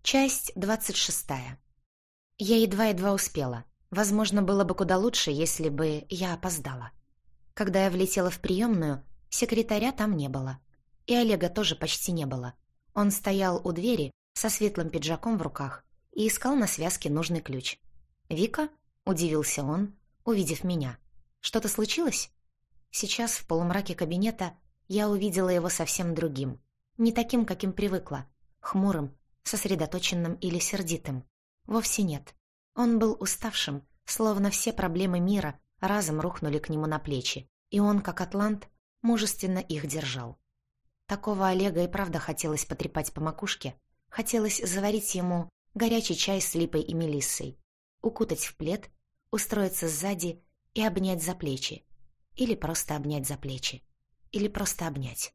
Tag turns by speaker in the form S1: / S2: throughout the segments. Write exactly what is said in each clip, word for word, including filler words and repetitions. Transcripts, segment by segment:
S1: Часть двадцать шестая. Я едва-едва успела. Возможно, было бы куда лучше, если бы я опоздала. Когда я влетела в приемную, секретаря там не было. И Олега тоже почти не было. Он стоял у двери со светлым пиджаком в руках и искал на связке нужный ключ. «Вика?» — удивился он, увидев меня. «Что-то случилось?» Сейчас, в полумраке кабинета, я увидела его совсем другим. Не таким, каким привыкла. Хмурым, сосредоточенным или сердитым. Вовсе нет. Он был уставшим, словно все проблемы мира разом рухнули к нему на плечи, и он, как атлант, мужественно их держал. Такого Олега и правда хотелось потрепать по макушке, хотелось заварить ему горячий чай с липой и мелиссой, укутать в плед, устроиться сзади и обнять за плечи. Или просто обнять за плечи. Или просто обнять.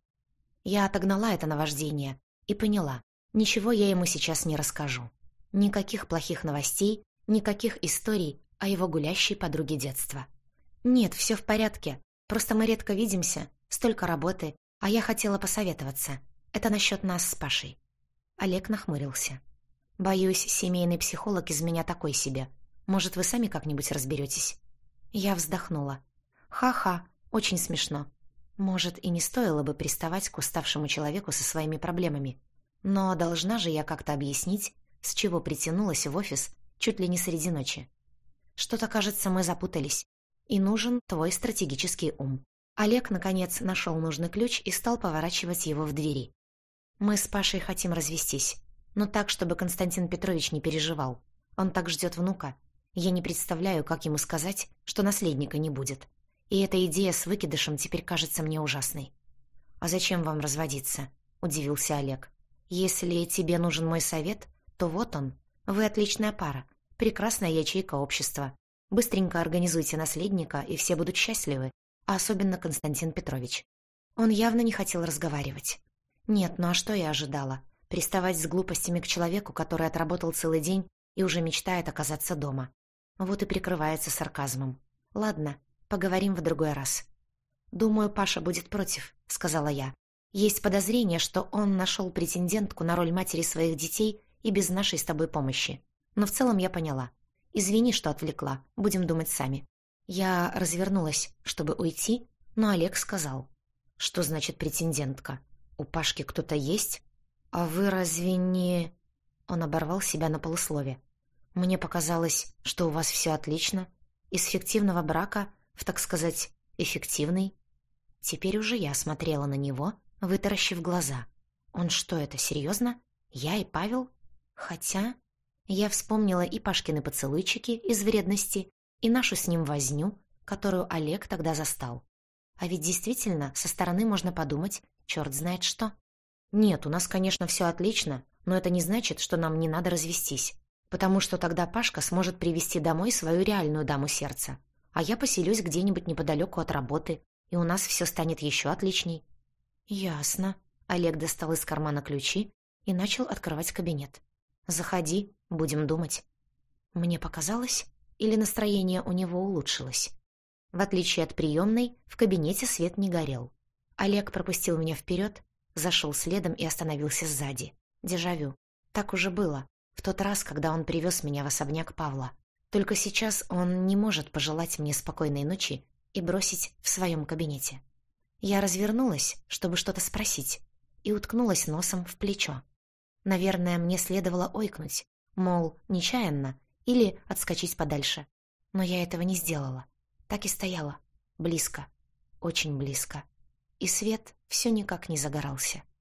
S1: Я отогнала это наваждение и поняла, ничего я ему сейчас не расскажу. Никаких плохих новостей, никаких историй о его гулящей подруге детства. Нет, все в порядке. Просто мы редко видимся, столько работы, а я хотела посоветоваться. Это насчет нас с Пашей. Олег нахмурился. Боюсь, семейный психолог из меня такой себе. Может, вы сами как-нибудь разберетесь? Я вздохнула. Ха-ха, очень смешно. Может, и не стоило бы приставать к уставшему человеку со своими проблемами. Но должна же я как-то объяснить, с чего притянулась в офис чуть ли не среди ночи. Что-то, кажется, мы запутались. И нужен твой стратегический ум. Олег, наконец, нашел нужный ключ и стал поворачивать его в двери. Мы с Пашей хотим развестись. Но так, чтобы Константин Петрович не переживал. Он так ждет внука. Я не представляю, как ему сказать, что наследника не будет. И эта идея с выкидышем теперь кажется мне ужасной. «А зачем вам разводиться?» – удивился Олег. «Если тебе нужен мой совет, то вот он. Вы отличная пара, прекрасная ячейка общества. Быстренько организуйте наследника, и все будут счастливы, а особенно Константин Петрович». Он явно не хотел разговаривать. Нет, ну а что я ожидала? Приставать с глупостями к человеку, который отработал целый день и уже мечтает оказаться дома. Вот и прикрывается сарказмом. «Ладно, поговорим в другой раз». «Думаю, Паша будет против», — сказала я. «Есть подозрение, что он нашел претендентку на роль матери своих детей и без нашей с тобой помощи. Но в целом я поняла. Извини, что отвлекла, будем думать сами». Я развернулась, чтобы уйти, но Олег сказал. «Что значит претендентка? У Пашки кто-то есть? А вы разве не...» Он оборвал себя на полуслове. «Мне показалось, что у вас все отлично. Из фиктивного брака в, так сказать, эффективный». Теперь уже я смотрела на него, вытаращив глаза. «Он что, это серьезно? Я и Павел?» Хотя... Я вспомнила и Пашкины поцелуйчики из вредности, и нашу с ним возню, которую Олег тогда застал. А ведь действительно, со стороны можно подумать, черт знает что. Нет, у нас, конечно, все отлично, но это не значит, что нам не надо развестись, потому что тогда Пашка сможет привести домой свою реальную даму сердца, а я поселюсь где-нибудь неподалеку от работы, и у нас все станет еще отличней. Ясно. Олег достал из кармана ключи и начал открывать кабинет. «Заходи, будем думать». Мне показалось, или настроение у него улучшилось. В отличие от приемной, в кабинете свет не горел. Олег пропустил меня вперед, зашел следом и остановился сзади. Дежавю. Так уже было, в тот раз, когда он привез меня в особняк Павла. Только сейчас он не может пожелать мне спокойной ночи и бросить в своем кабинете. Я развернулась, чтобы что-то спросить, и уткнулась носом в плечо. Наверное, мне следовало ойкнуть, мол, нечаянно, или отскочить подальше. Но я этого не сделала. Так и стояла. Близко. Очень близко. И свет все никак не загорался.